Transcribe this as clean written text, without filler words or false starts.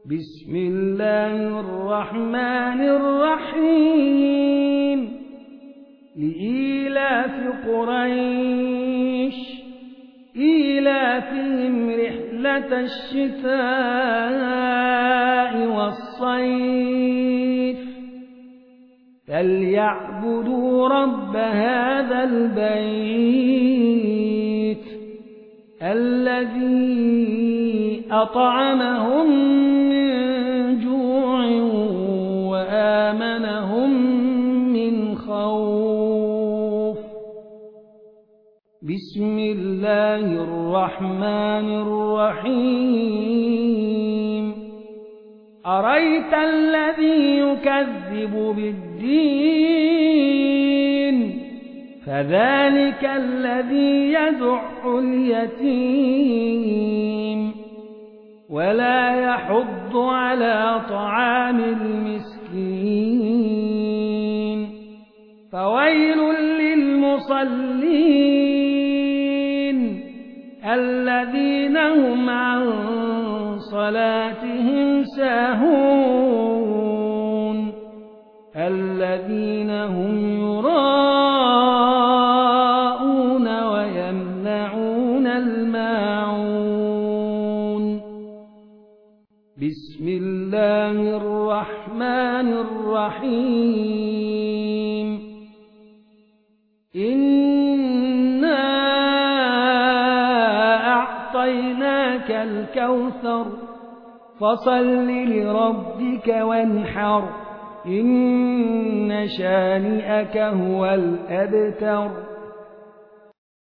بسم الله الرحمن الرحيم لإيلاف قريش إيلافهم رحلة الشتاء والصيف فليعبدوا رب هذا البيت الذي أطعمهم من جوع وآمنهم من خوف. بسم الله الرحمن الرحيم أرأيت الذي يكذب بالدين فذلك الذي يدع اليتيم ولا يحض على طعام المسكين فويل للمصلين الذين هم عن صلاتهم ساهون الذين هم يراءون ويمنعون الماعون. بسم الله الرحمن الرحيم إنا أعطيناك الكوثر فصل لربك وانحر إن شانئك هو الأبتر.